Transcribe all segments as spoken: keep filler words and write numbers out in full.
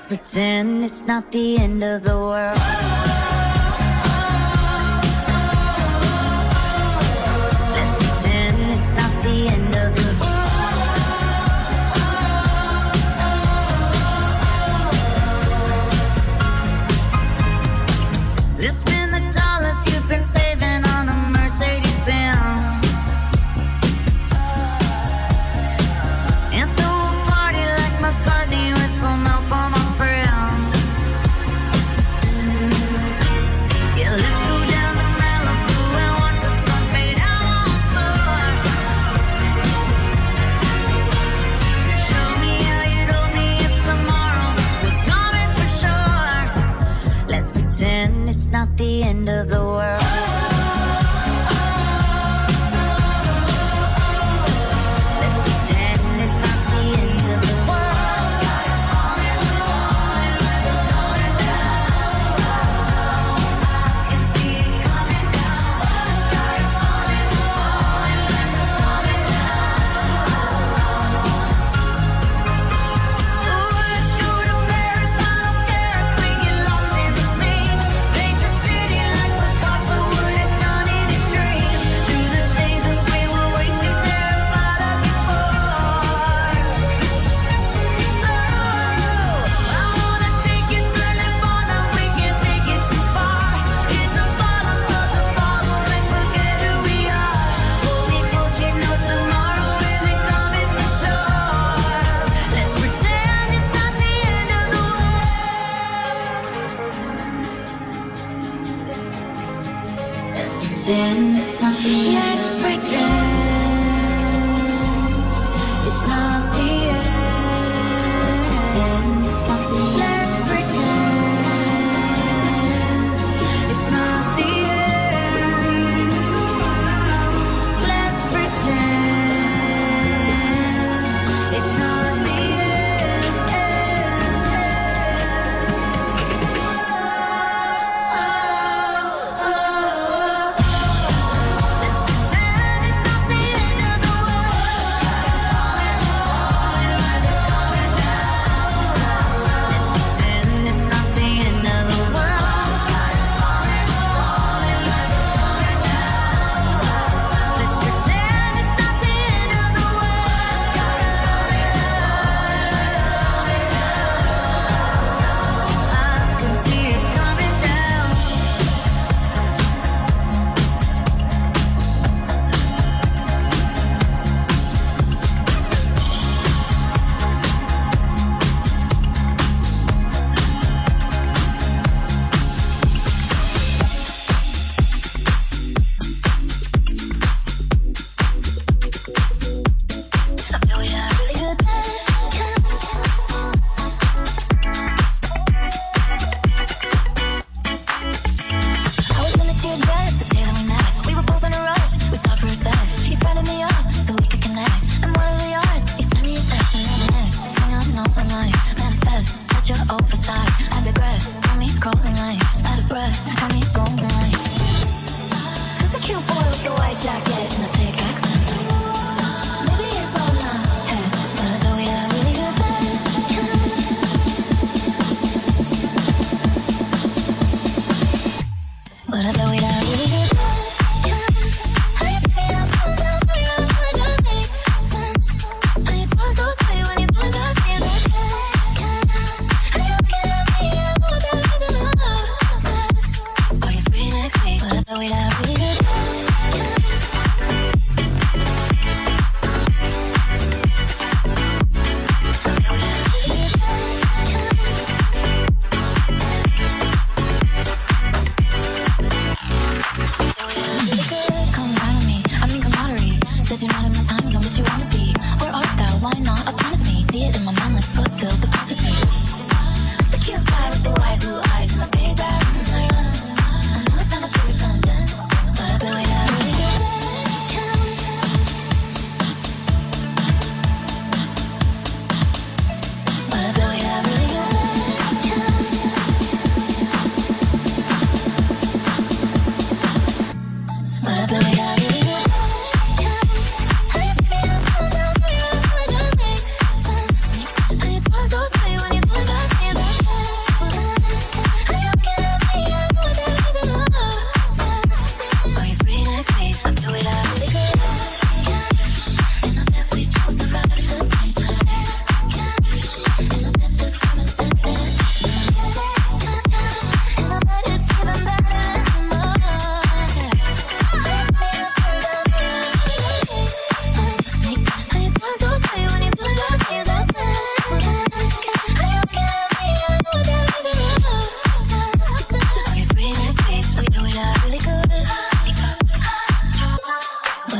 pretend it's not the end of the world. Let's pretend it's not the end of the world. Let's spend the dollars you've been saving on a Mercedes Benz and throw a party like McCartney with some help on my friends.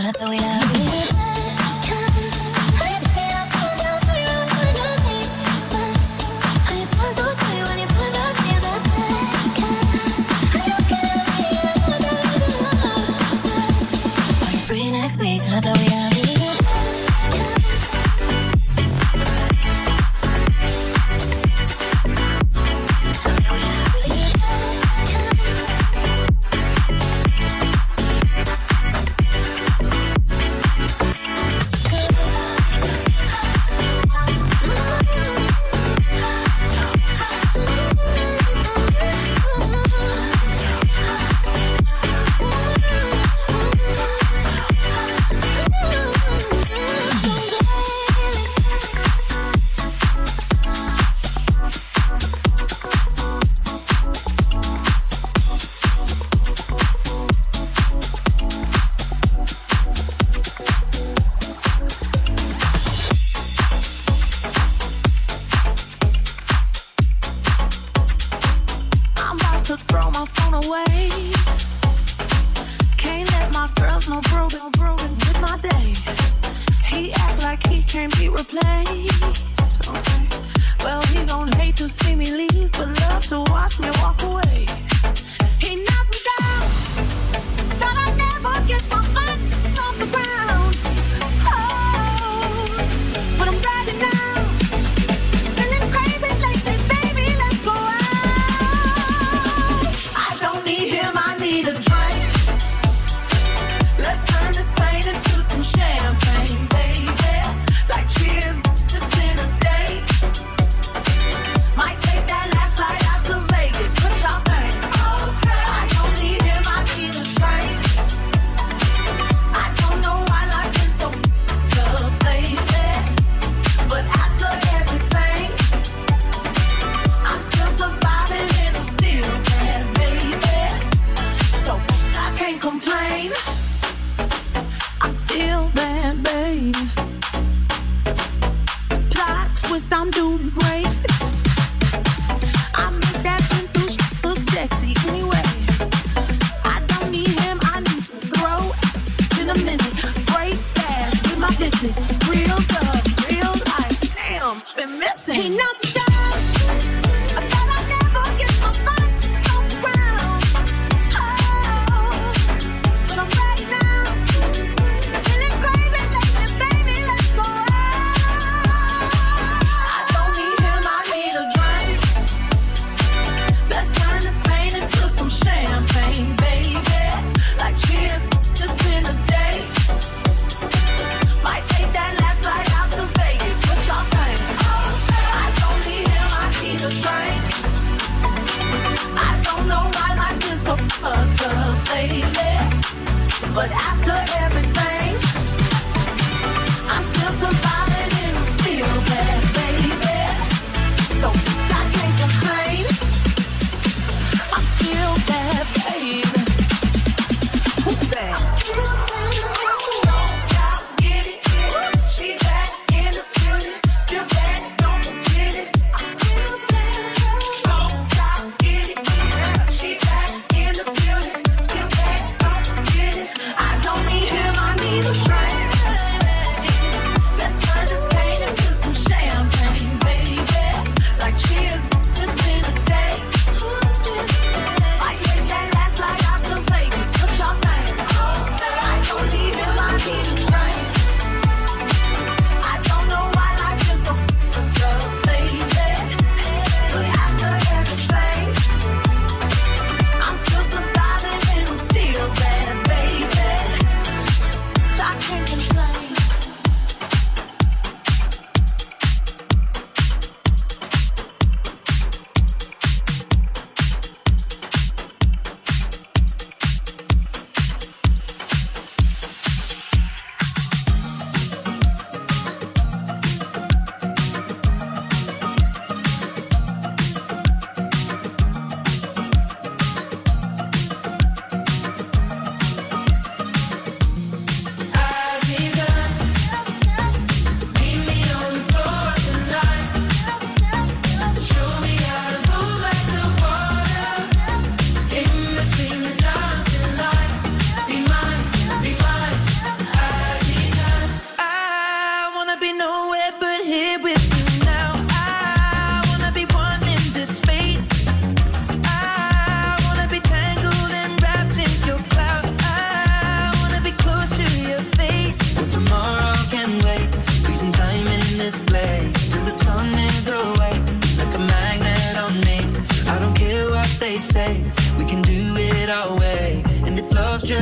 I don't need him, I need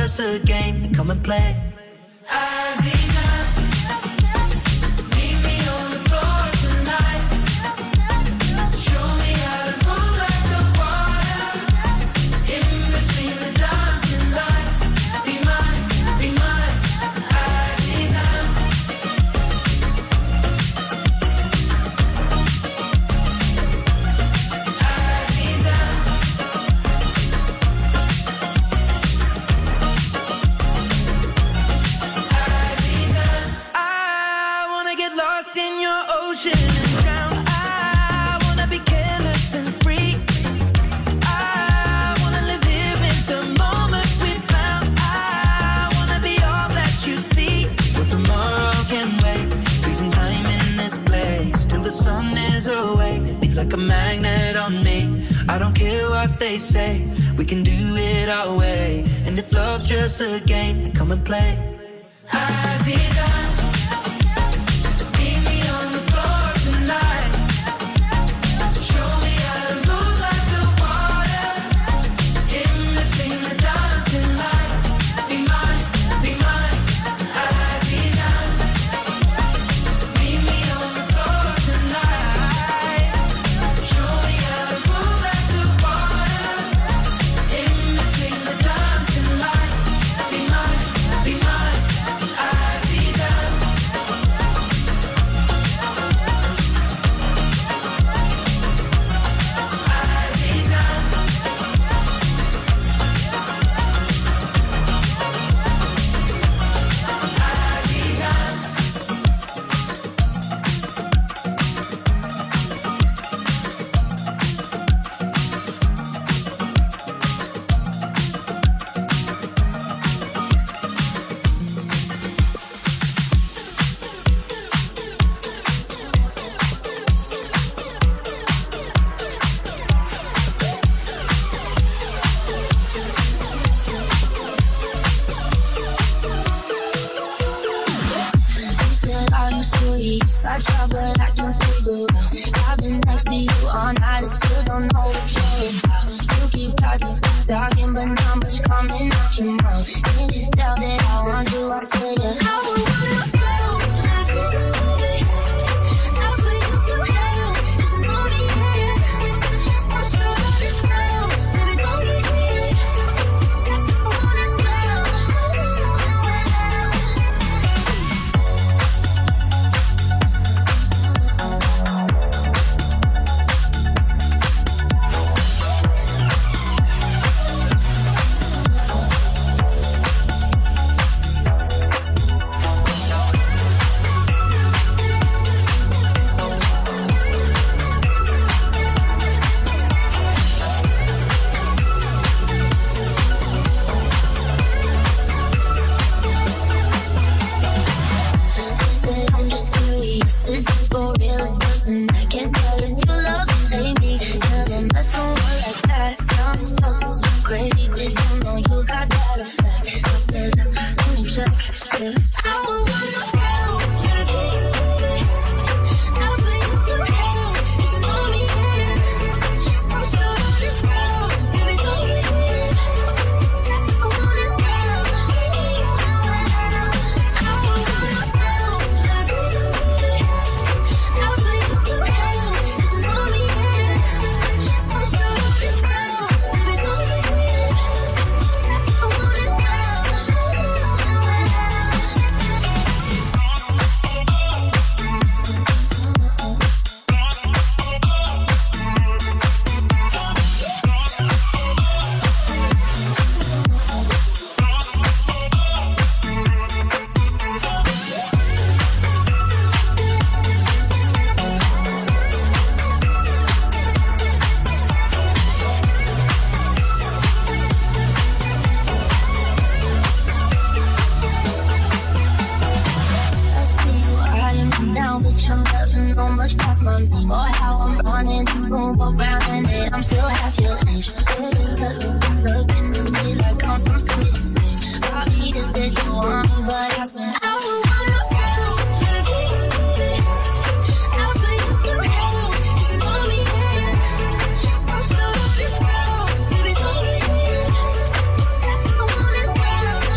just a game, then come and play. Aziza, meet me on the floor tonight. Show me how to move like the water in between the dancing lights. Be mine, be mine, Aziza. Aziza. I wanna get lost in your ocean and drown. I wanna be careless and free. I wanna live here in the moment we found. I wanna be all that you see. But tomorrow can wait. Freezing time in this place till the sun is awake. Be like a magnet on me. I don't care what they say. We can do it our way. And if love's just a game, then come and play. Aziza, meet me on the floor tonight. Show me how to move like the water in between the dancing lights. Be mine, be mine, Aziza. Meet me on the floor tonight. Show me how to move like the water in between the dancing lights. Be mine, be mine, Aziza. Aziza. Aziza. You said all you sweets, I try but I can't figure out. I've been next to you all night, I still don't know what you're about. You keep talking, talking, but not much coming out your mouth. Can't you tell that I want you? I say yeah. I would wanna slow like this, baby. I feel you can handle this morning, yeah. So short of this now, baby, don't get greedy. I wanna go. You say I'm just curious, is this for real or just tonight? Can't tell if you love me, baby. Never mess around like that. Got me so crazy, cause you know you got that effect. I said, let me check, yeah. I would wanna slow, baby. I feel you can handle this morning, yeah. So short of this now, baby, don't get greedy. I wanna go. I would wanna slow, baby. I feel you can handle this morning, yeah. So short of this now, baby, don't get greedy. I wanna go. I see you eyeing me now, bitch, I'm never know much past my name. Or how I'm running this room, walk around and then I'm still half your age. Baby, look, look, looking at me like I'm some sweet snake. Obvious that you want me, but I said I would wanna slow, baby. I feel you can handle this morning, yeah. So short of this now, baby, don't get greedy. I wanna go.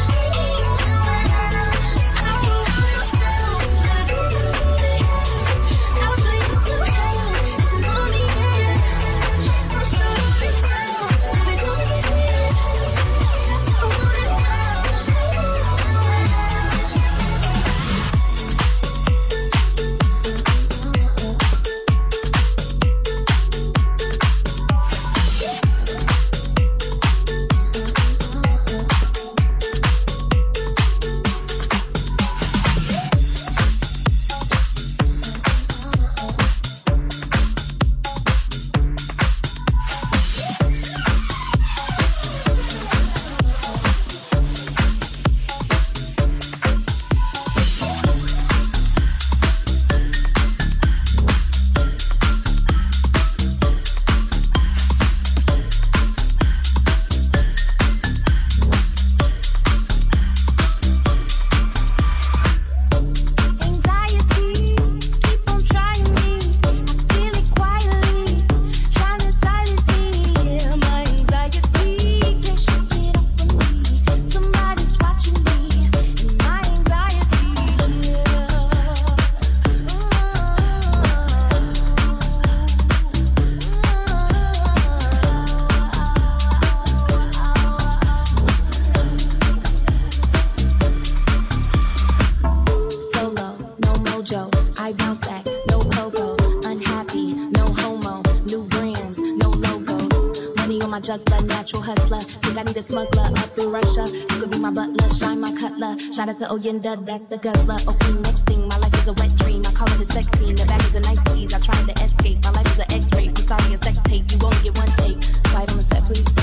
juggler, natural hustler. Think I need a smuggler up in Russia. You could be my butler, shine my cutler. Shout out to Oyenda, that's the guzzler. Okay, next thing, my life is a wet dream. I call it a sex scene. The back is a nice tease. I tried to escape. My life is an X-ray. I'm sorry, a sex tape. You only get one take. Quiet on the set, please.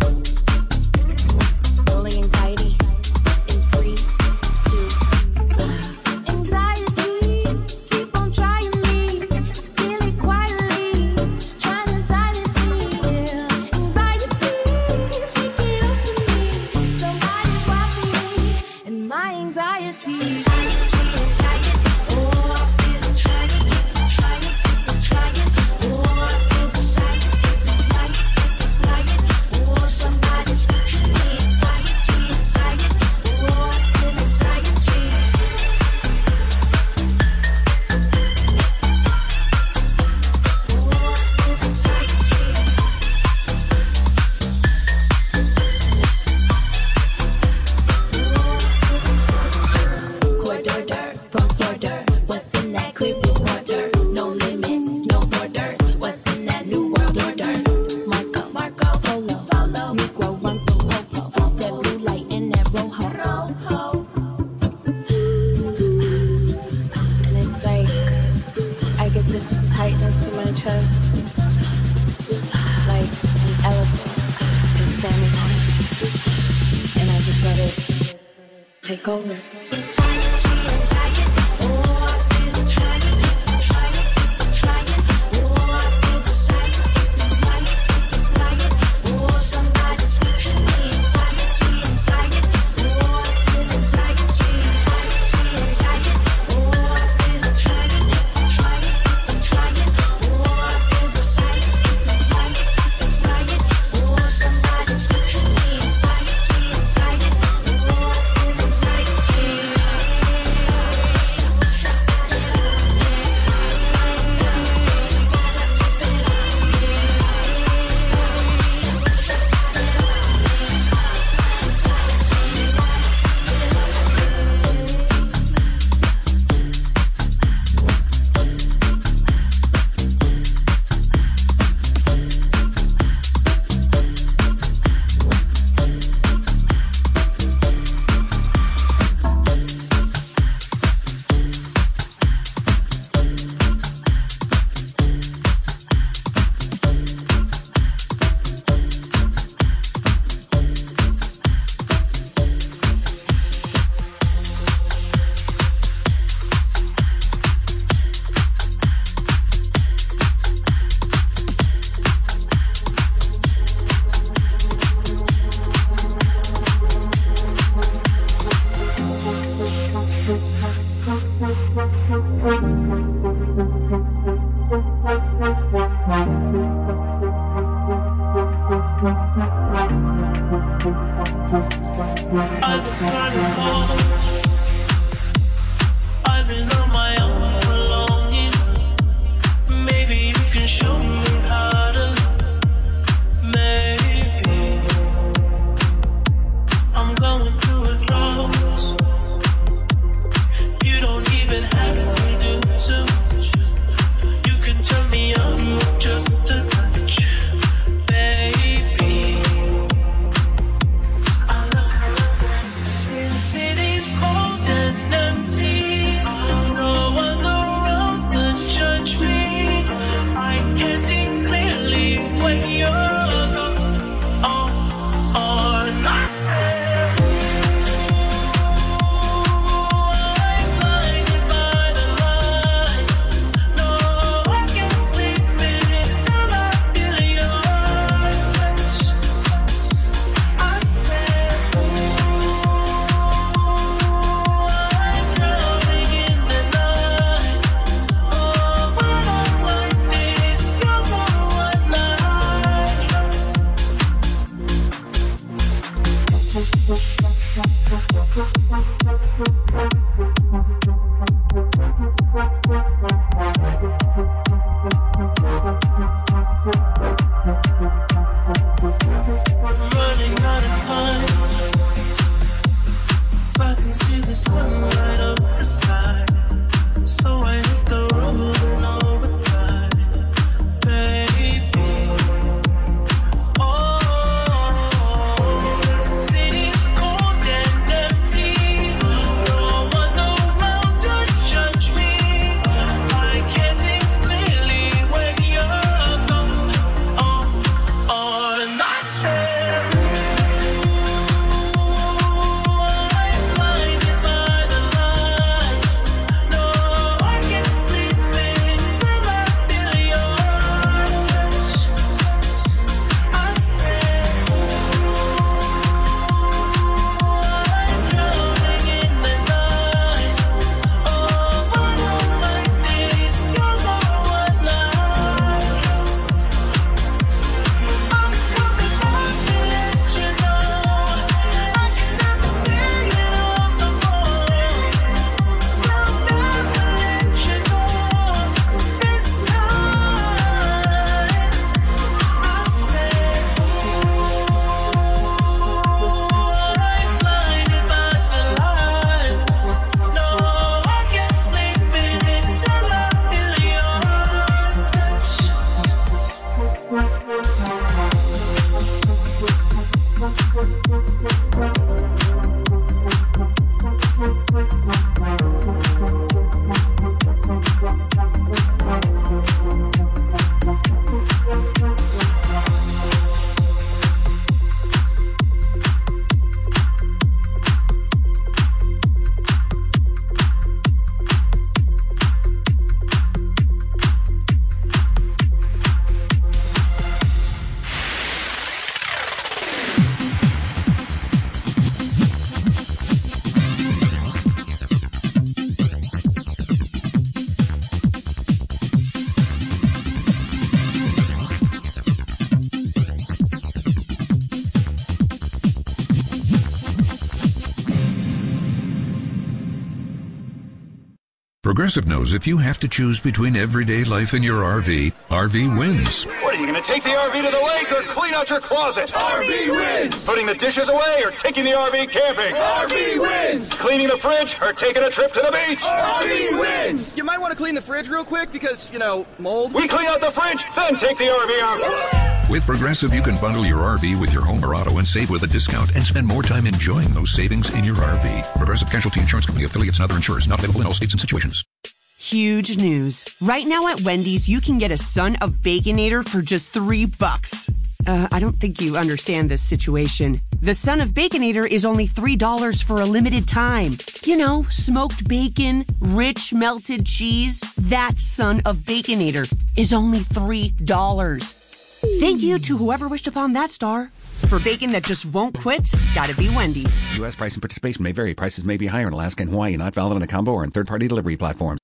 Rolling anxiety in three, two, one. Anxiety, keep on trying me. Feel it quietly, trying to silence me. Yeah. Anxiety, shake it off of me. Somebody's watching me, and my anxiety. Anxiety, anxiety. Oh, I feel it trying, keep on trying, keep on trying. Oh, I feel the silence, keep it lying, keep it lying. Oh, somebody's watching me. Anxiety, anxiety. Oh, I feel anxiety. Corridor from Florida. What's in that clear blue water? No limits, no borders. What's in that new world order? Marco, Marco, Polo, Polo. Negro run from Popo. That blue light in that rojo. Rojo. And it's like I get this tightness in my chest, like an elephant is standing on it, and I just let it take over. Anxiety, anxiety. Oh, I feel it trying, keep on trying, keep on trying. Oh, I feel the silence, keep it lying, keep it lying. Oh, somebody's watching me. Anxiety, anxiety. Oh, I feel anxiety, anxiety, anxiety. Oh, I feel it trying, keep on trying, keep on trying. Oh, I feel the silence, keep it lying, keep it lying. Oh, somebody's watching me. Anxiety, anxiety. Oh, I feel anxiety. I've been trying hard. I've been on my own for long enough. Maybe you can show me how to love. Maybe I'm going through a drought. You don't even have to do too much. You can turn me on with just a touch, baby. I look since city's cold and empty. No one's around to judge me. I can see clearly when you're gone. Oh, oh, not sad. I'm blinded by the lights. No, I can't sleep until I feel your touch. I said, I'm drowning in the night. Oh, when I'm like this, you're the one I trust. I'm running out of time, so I can see the sun light up the sky. So I hit the road and overdrive, baby. Oh, Progressive knows if you have to choose between everyday life and your R V, R V wins. What, are you going to take the R V to the lake or clean out your closet? R V wins! Putting the dishes away or taking the R V camping? R V wins! Cleaning the fridge or taking a trip to the beach? R V wins! You might want to clean the fridge real quick because, you know, mold. We clean out the fridge, then take the R V out. With Progressive, you can bundle your R V with your home or auto and save with a discount and spend more time enjoying those savings in your R V. Progressive Casualty Insurance Company, affiliates, and other insurers not available in all states and situations. Huge news. Right now at Wendy's, you can get a Son of Baconator for just three bucks. Uh, I don't think you understand this situation. The Son of Baconator is only three dollars for a limited time. You know, smoked bacon, rich melted cheese. That Son of Baconator is only three dollars. Thank you to whoever wished upon that star. For bacon that just won't quit, gotta be Wendy's. U S price and participation may vary. Prices may be higher in Alaska and Hawaii, not valid on a combo or in third-party delivery platforms.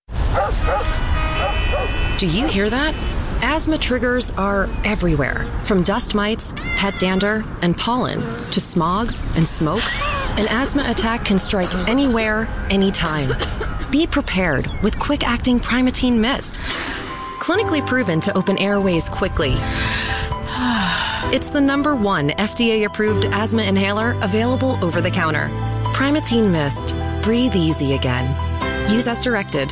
Do you hear that? Asthma triggers are everywhere, from dust mites, pet dander, and pollen, to smog and smoke. An asthma attack can strike anywhere, anytime. Be prepared with quick-acting Primatene Mist. Clinically proven to open airways quickly. It's the number one F D A-approved asthma inhaler available over the counter. Primatene Mist. Breathe easy again. Use as directed.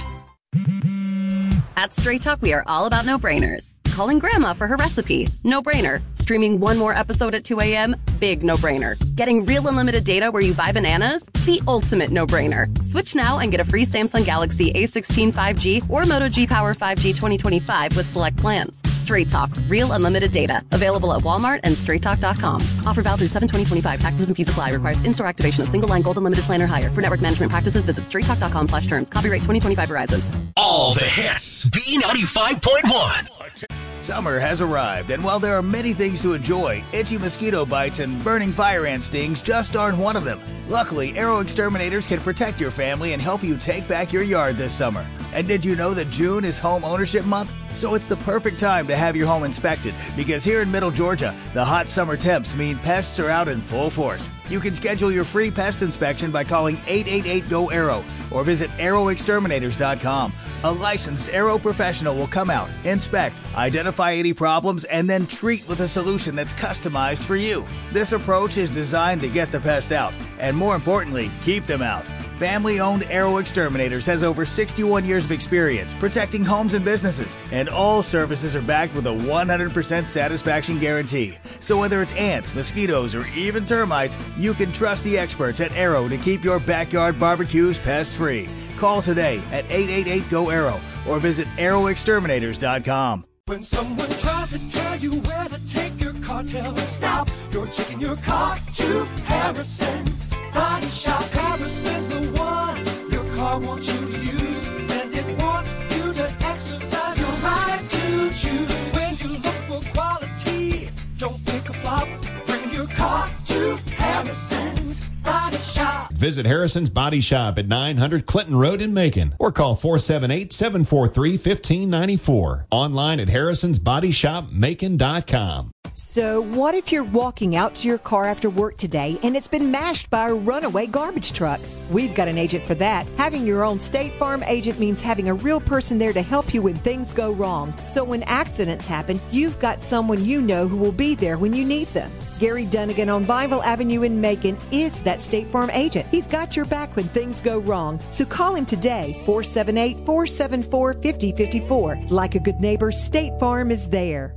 At Straight Talk, we are all about no-brainers. Calling Grandma for her recipe? No-brainer. Streaming one more episode at two a.m.? Big no-brainer. Getting real unlimited data where you buy bananas? The ultimate no-brainer. Switch now and get a free Samsung Galaxy A sixteen five G or Moto G Power five G twenty twenty-five with select plans. Straight Talk. Real unlimited data. Available at Walmart and straight talk dot com. Offer valid through seven twenty twenty-five. Taxes and fees apply. Requires in-store activation of single line gold unlimited plan or higher. For network management practices, visit straight talk dot com slash terms. Copyright twenty twenty-five Verizon. All the hits. B ninety-five point one. Summer has arrived, and while there are many things to enjoy, itchy mosquito bites and burning fire ant stings just aren't one of them. Luckily, Arrow Exterminators can protect your family and help you take back your yard this summer. And did you know that June is Home Ownership Month? So it's the perfect time to have your home inspected, because here in Middle Georgia, the hot summer temps mean pests are out in full force. You can schedule your free pest inspection by calling eight eight eight, G O, ARROW or visit arrow exterminators dot com. A licensed Arrow professional will come out, inspect, identify any problems, and then treat with a solution that's customized for you. This approach is designed to get the pests out, and more importantly, keep them out. Family-owned Arrow Exterminators has over sixty-one years of experience protecting homes and businesses, and all services are backed with a one hundred percent satisfaction guarantee. So whether it's ants, mosquitoes, or even termites, you can trust the experts at Arrow to keep your backyard barbecues pest-free. Call today at eight eight eight, G O, ARROW or visit arrow exterminators dot com. When someone tries to tell you where to take your car, tell them stop. You're taking your car to Harrison's Body Shop. Harrison's the one your car wants you to use, and it wants you to exercise your right to choose. When you look for quality, don't pick a flop. Bring your car to Harrison's Body Shop. Visit Harrison's Body Shop at nine hundred Clinton Road in Macon or call four seven eight, seven four three, one five nine four. Online at harrisons body shop macon dot com. So what if you're walking out to your car after work today and it's been mashed by a runaway garbage truck? We've got an agent for that. Having your own State Farm agent means having a real person there to help you when things go wrong. So when accidents happen, you've got someone you know who will be there when you need them. Gary Dunnigan on Bible Avenue in Macon is that State Farm agent. He's got your back when things go wrong. So call him today, four seven eight, four seven four, five zero five four. Like a good neighbor, State Farm is there.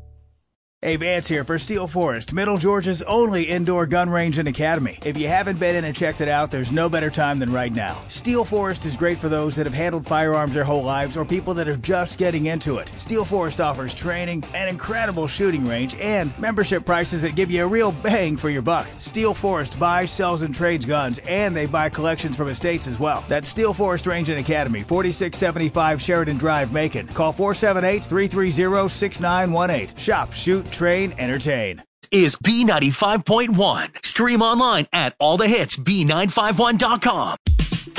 Hey, Vance here for Steel Forest, Middle Georgia's only indoor gun range and academy. If you haven't been in and checked it out, there's no better time than right now. Steel Forest is great for those that have handled firearms their whole lives or people that are just getting into it. Steel Forest offers training, an incredible shooting range, and membership prices that give you a real bang for your buck. Steel Forest buys, sells, and trades guns, and they buy collections from estates as well. That's Steel Forest Range and Academy, forty-six seventy-five Sheridan Drive, Macon. Call four seven eight, three three zero, six nine one eight. Shop, shoot, train, entertain. Is B ninety-five point one. Stream online at all the hits B nine five one dot com.